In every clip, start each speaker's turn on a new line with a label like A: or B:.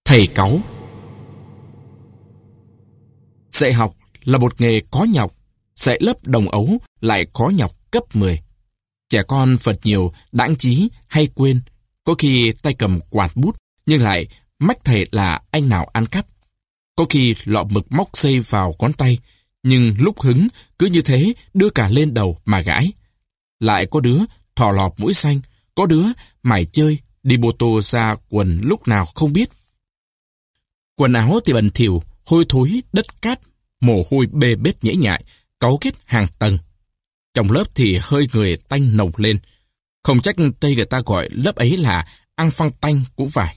A: Thầy cáu. Dạy học là một nghề có nhọc, dạy lớp đồng ấu lại khó nhọc cấp 10. Trẻ con phật nhiều, đãng trí hay quên, có khi tay cầm quạt bút nhưng lại mách thầy là anh nào ăn cắp. Có khi lọ mực móc xây vào ngón tay, nhưng lúc hứng cứ như thế đưa cả lên đầu mà gãi. Lại có đứa thò lọp mũi xanh, có đứa mải chơi, đi mô tô ra quần lúc nào không biết. Quần áo thì bẩn thỉu, hôi thối, đất cát, mồ hôi bê bết nhễ nhại, cáu kết hàng tầng. Trong lớp thì hơi người tanh nồng lên. Không trách Tây người ta gọi lớp ấy là ăn phăng tanh cũng phải.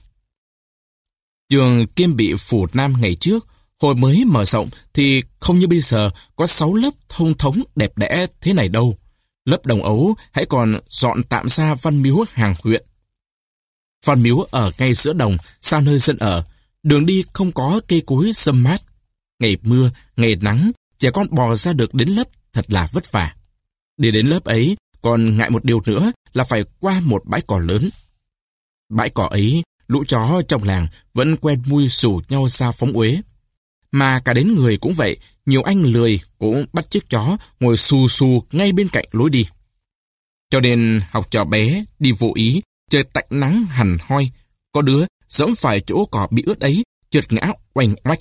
A: Trường Kiêm Bị Phủ Nam ngày trước, hồi mới mở rộng thì không như bây giờ có 6 lớp thông thống đẹp đẽ thế này đâu. Lớp đồng ấu hãy còn dọn tạm xa Văn Miếu hàng huyện. Văn Miếu ở ngay giữa đồng, xa nơi dân ở. Đường đi không có cây cối râm mát. Ngày mưa, ngày nắng, trẻ con bò ra được đến lớp thật là vất vả. Đi đến lớp ấy, còn ngại một điều nữa là phải qua một bãi cỏ lớn. Bãi cỏ ấy, lũ chó trong làng vẫn quen mui rủ nhau ra phóng uế. Mà cả đến người cũng vậy, nhiều anh lười cũng bắt chước chó ngồi xù xù ngay bên cạnh lối đi. Cho nên học trò bé đi vô ý, trời tạnh nắng hằn hoi, có đứa dẫm phải chỗ cỏ bị ướt ấy, trượt ngã oanh oách.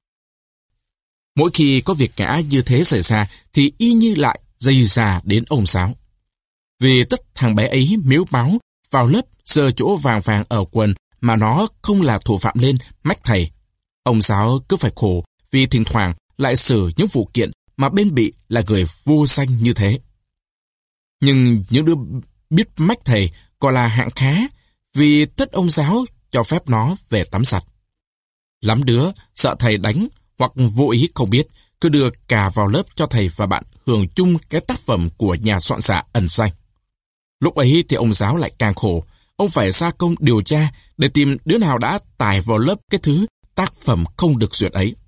A: Mỗi khi có việc ngã như thế xảy ra thì y như lại dây già đến ông Sáu. Vì tất thằng bé ấy miếu máu vào lớp giơ chỗ vàng vàng ở quần mà nó không là thủ phạm lên mách thầy. Ông Sáu cứ phải khổ vì thỉnh thoảng lại xử những vụ kiện mà bên bị là người vô danh như thế. Nhưng những đứa biết mách thầy còn là hạng khá vì tất ông Giáo cho phép nó về tắm giặt. Lắm đứa sợ thầy đánh hoặc vô ý không biết cứ đưa cà vào lớp cho thầy và bạn hưởng chung cái tác phẩm của nhà soạn giả ẩn danh. Lúc ấy thì ông Giáo lại càng khổ. Ông phải ra công điều tra để tìm đứa nào đã tải vào lớp cái thứ tác phẩm không được duyệt ấy.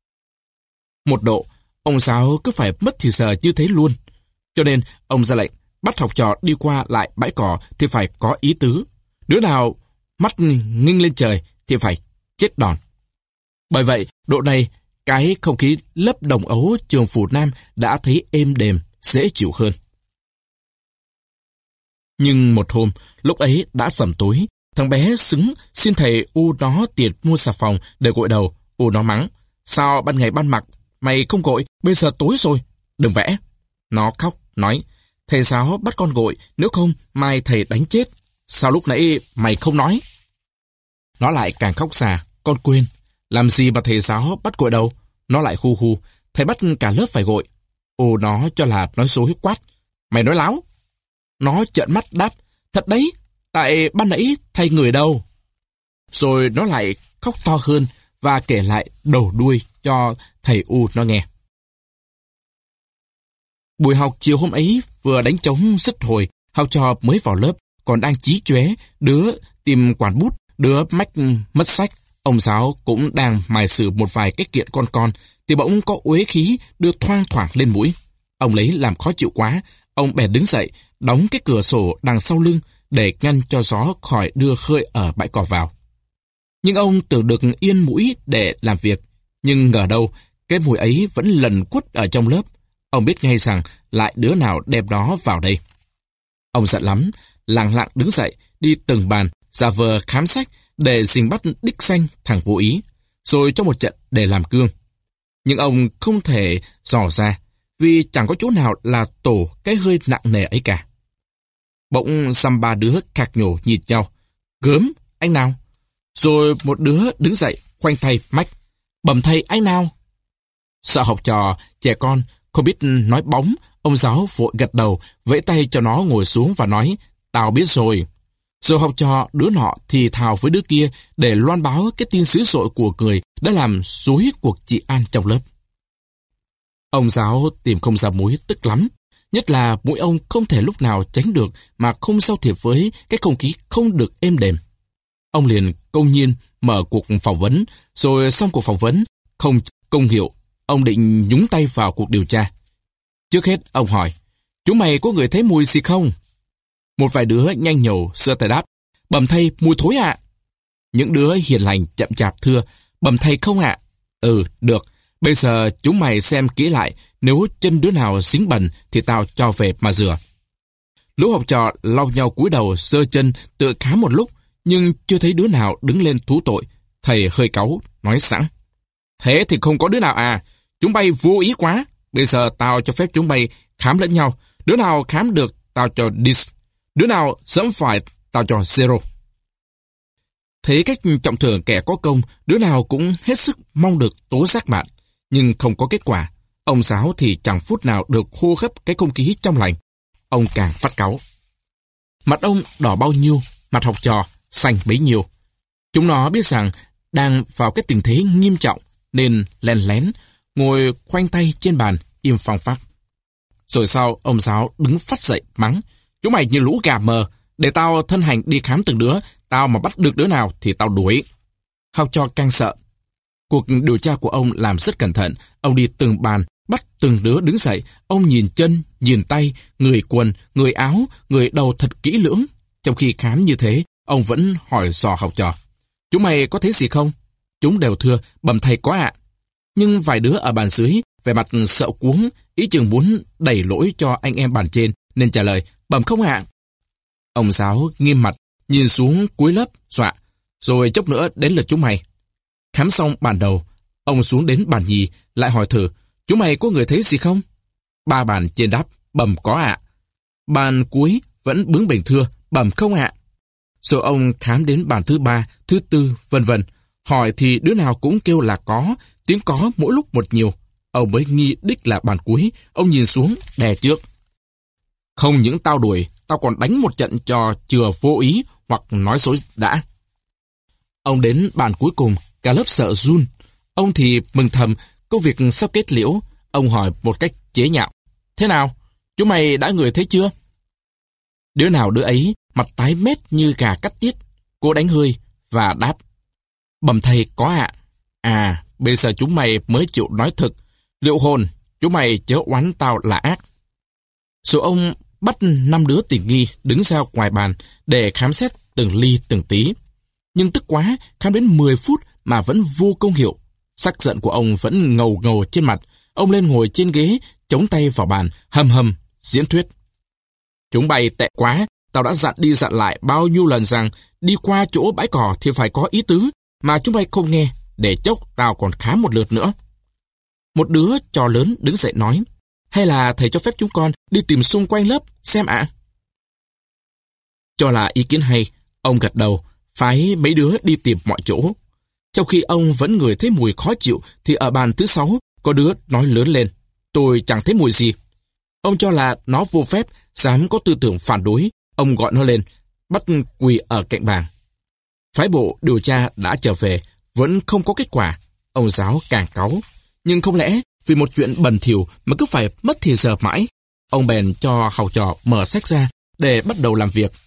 A: Một độ, ông Giáo cứ phải mất thì giờ như thế luôn. Cho nên ông ra lệnh bắt học trò đi qua lại bãi cỏ thì phải có ý tứ. Đứa nào mắt nghinh lên trời thì phải chết đòn. Bởi vậy, độ này, cái không khí lớp đồng ấu trường Phủ Nam đã thấy êm đềm, dễ chịu hơn. Nhưng một hôm, lúc ấy đã sẩm tối, thằng bé xứng xin thầy u nó tiền mua xà phòng để gội đầu. U nó mắng, sao ban ngày ban mặt, mày không gội, bây giờ tối rồi, đừng vẽ. Nó khóc, nói, thầy giáo bắt con gội, nếu không mai thầy đánh chết. Sao lúc nãy mày không nói? Nó lại càng khóc xà, con quên. Làm gì mà thầy giáo bắt gội đâu? Nó lại hu hu, thầy bắt cả lớp phải gội. Ồ, nó cho là nói dối quát. Mày nói láo. Nó trợn mắt đáp, thật đấy, tại ban nãy thầy người đâu. Rồi nó lại khóc to hơn và kể lại đầu đuôi cho thầy U nó nghe. Buổi học chiều hôm ấy vừa đánh trống dứt hồi, học trò mới vào lớp, còn đang chí chóe, đứa tìm quản bút, đứa mách mất sách. Ông Giáo cũng đang mài xử một vài cái kiện con, thì bỗng có uế khí đưa thoang thoảng lên mũi. Ông lấy làm khó chịu quá, ông bèn đứng dậy, đóng cái cửa sổ đằng sau lưng để ngăn cho gió khỏi đưa khơi ở bãi cỏ vào. Nhưng ông tưởng được yên mũi để làm việc, nhưng ngờ đâu cái mùi ấy vẫn lần quất ở trong lớp. Ông biết ngay rằng lại đứa nào đem đó vào đây. Ông giận lắm, lẳng lặng đứng dậy, đi từng bàn, giả vờ khám sách để dình bắt đích danh thằng vô ý, rồi cho một trận để làm gương. Nhưng ông không thể dò ra, vì chẳng có chỗ nào là tổ cái hơi nặng nề ấy cả. Bỗng dăm ba đứa khạc nhổ nhìn nhau. Gớm, anh nào? Rồi một đứa đứng dậy, khoanh tay mách. Bẩm thầy anh nào? Sợ học trò, trẻ con, không biết nói bóng, ông Giáo vội gật đầu, vẫy tay cho nó ngồi xuống và nói, tao biết rồi. Rồi học trò đứa nọ thì thào với đứa kia để loan báo cái tin dữ dội của người đã làm rối cuộc trị an trong lớp. Ông Giáo tìm không ra mũi, tức lắm. Nhất là mũi ông không thể lúc nào tránh được mà không giao thiệp với cái không khí không được êm đềm. Ông liền công nhiên mở cuộc phỏng vấn, rồi xong cuộc phỏng vấn, không công hiệu, ông định nhúng tay vào cuộc điều tra. Trước hết, ông hỏi, chúng mày có người thấy mùi gì không? Một vài đứa nhanh nhẩu sơ tay đáp, bẩm thầy, mùi thối ạ. Những đứa hiền lành chậm chạp thưa, bẩm thầy không ạ. Ừ, được. Bây giờ chúng mày xem kỹ lại, nếu chân đứa nào dính bẩn thì tao cho về mà rửa. Lũ học trò lau nhau cúi đầu giơ chân tựa khám một lúc, nhưng chưa thấy đứa nào đứng lên thú tội. Thầy hơi cáu, nói sẵn. Thế thì không có đứa nào à? Chúng bay vô ý quá. Bây giờ tao cho phép chúng bay khám lẫn nhau. Đứa nào khám được, tao cho dis. Đứa nào dẫm phải, tao cho zero. Thấy cách trọng thưởng kẻ có công, đứa nào cũng hết sức mong được tố giác bạn. Nhưng không có kết quả. Ông giáo thì chẳng phút nào được hô hấp cái không khí trong lành. Ông càng phát cáu. Mặt ông đỏ bao nhiêu, mặt học trò xanh bấy nhiêu. Chúng nó biết rằng đang vào cái tình thế nghiêm trọng, nên lén lén ngồi khoanh tay trên bàn im phăng phắc. Rồi sau ông giáo đứng phắt dậy mắng. Chúng mày như lũ gà mờ, để tao thân hành đi khám từng đứa, tao mà bắt được đứa nào thì tao đuổi. Học trò càng sợ. Cuộc điều tra của ông làm rất cẩn thận. Ông đi từng bàn, bắt từng đứa đứng dậy. Ông nhìn chân, nhìn tay, người quần, người áo, người đầu thật kỹ lưỡng. Trong khi khám như thế, ông vẫn hỏi dò học trò. Chúng mày có thấy gì không? Chúng đều thưa, bẩm thầy có ạ. Nhưng vài đứa ở bàn dưới, vẻ mặt sợ cuống, ý chừng muốn đẩy lỗi cho anh em bàn trên, nên trả lời, bẩm không ạ. Ông giáo nghiêm mặt, nhìn xuống cuối lớp, dọa. Rồi chốc nữa đến lượt chúng mày. Khám xong bàn đầu, ông xuống đến bàn nhì, lại hỏi thử, chúng mày có người thấy gì không? 3 bàn trên đáp, bẩm có ạ. Bàn cuối vẫn bướng bỉnh thưa, bẩm không ạ. Rồi ông khám đến bàn thứ 3, thứ 4, vân vân. Hỏi thì đứa nào cũng kêu là có, tiếng có mỗi lúc một nhiều. Ông mới nghi đích là bàn cuối, ông nhìn xuống, đè trước. Không những tao đuổi, tao còn đánh một trận cho chừa vô ý hoặc nói dối đã. Ông đến bàn cuối cùng, cả lớp sợ run. Ông thì mừng thầm, công việc sắp kết liễu. Ông hỏi một cách chế nhạo. Thế nào? Chúng mày đã người thấy chưa? Đứa nào đứa ấy, mặt tái mét như gà cắt tiết. Cô đánh hơi và đáp. Bẩm thầy có ạ. À, bây giờ chúng mày mới chịu nói thực. Liệu hồn, chúng mày chớ oán tao là ác. Rồi ông bắt 5 đứa tình nghi đứng ra ngoài bàn để khám xét từng ly từng tí. Nhưng tức quá, khám đến 10 phút mà vẫn vô công hiệu. Sắc giận của ông vẫn ngầu ngầu trên mặt. Ông lên ngồi trên ghế, chống tay vào bàn, hầm hầm, diễn thuyết. Chúng bay tệ quá, tao đã dặn đi dặn lại bao nhiêu lần rằng đi qua chỗ bãi cỏ thì phải có ý tứ, mà chúng bay không nghe, để chốc tao còn khám một lượt nữa. Một đứa trò lớn đứng dậy nói, hay là thầy cho phép chúng con đi tìm xung quanh lớp xem ạ? Cho là ý kiến hay, ông gật đầu, phái mấy đứa đi tìm mọi chỗ. Trong khi ông vẫn ngửi thấy mùi khó chịu, thì ở bàn thứ 6 có đứa nói lớn lên, tôi chẳng thấy mùi gì. Ông cho là nó vô phép, dám có tư tưởng phản đối. Ông gọi nó lên, bắt quỳ ở cạnh bàn. Phái bộ điều tra đã trở về, vẫn không có kết quả. Ông giáo càng cáu. Nhưng không lẽ vì một chuyện bẩn thỉu mà cứ phải mất thì giờ mãi? Ông bèn cho học trò mở sách ra để bắt đầu làm việc.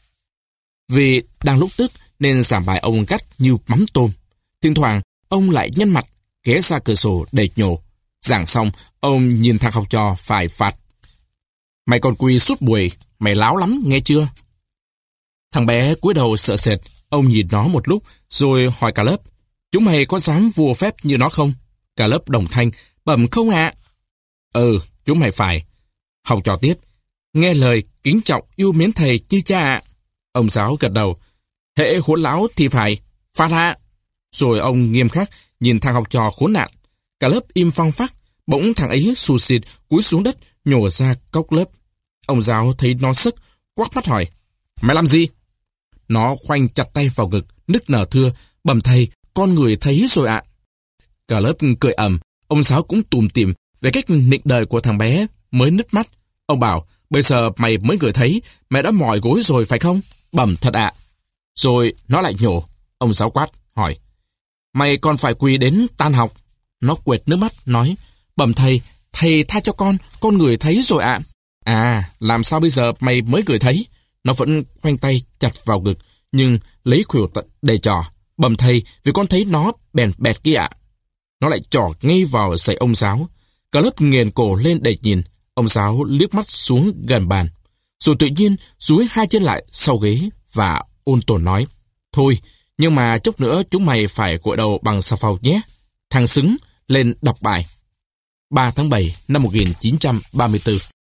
A: Vì đang lúc tức nên giảng bài ông gắt như mắm tôm. Thỉnh thoảng ông lại nhăn mặt, ghé ra cửa sổ để nhổ. Giảng xong, ông nhìn thằng học trò phải phạt. Mày còn quỳ suốt buổi, mày láo lắm nghe chưa? Thằng bé cúi đầu sợ sệt, ông nhìn nó một lúc rồi hỏi cả lớp, chúng mày có dám vua phép như nó không? Cả lớp đồng thanh, bẩm không ạ. Ừ, chúng mày phải. Học trò tiếp, nghe lời kính trọng yêu mến thầy như cha ạ. Ông giáo gật đầu, hễ hỗn láo thì phải phạt hạ. Rồi ông nghiêm khắc nhìn thằng học trò khốn nạn. Cả lớp im phăng phắc, bỗng thằng ấy sù xịt cúi xuống đất nhổ ra cốc lớp. Ông giáo thấy nó sức, quắc mắt hỏi, mày làm gì? Nó khoanh chặt tay vào ngực, nức nở thưa, bẩm thầy, con người thấy rồi ạ. Cả lớp cười ầm, ông giáo cũng tủm tỉm về cách nịnh đời của thằng bé mới nứt mắt. Ông bảo, bây giờ mày mới người thấy, mày đã mỏi gối rồi phải không? Bẩm thật ạ. Rồi nó lại nhổ. Ông giáo quát, hỏi, mày còn phải quỳ đến tan học? Nó quệt nước mắt, nói, bẩm thầy, thầy tha cho con người thấy rồi ạ. À, làm sao bây giờ mày mới người thấy? Nó vẫn khoanh tay chặt vào ngực, nhưng lấy khuỷu tay để trò. Bẩm thầy, vì con thấy nó bèn bẹt kia ạ. Nó lại trỏ ngay vào giày ông giáo. Cả lớp nghiền cổ lên để nhìn. Ông giáo liếc mắt xuống gần bàn, rồi tự nhiên dúi 2 chân lại sau ghế và ôn tồn nói, thôi, Nhưng mà chút nữa chúng mày phải gội đầu bằng xà phòng nhé. Thằng Xứng lên đọc bài. 3 tháng 7 năm 1934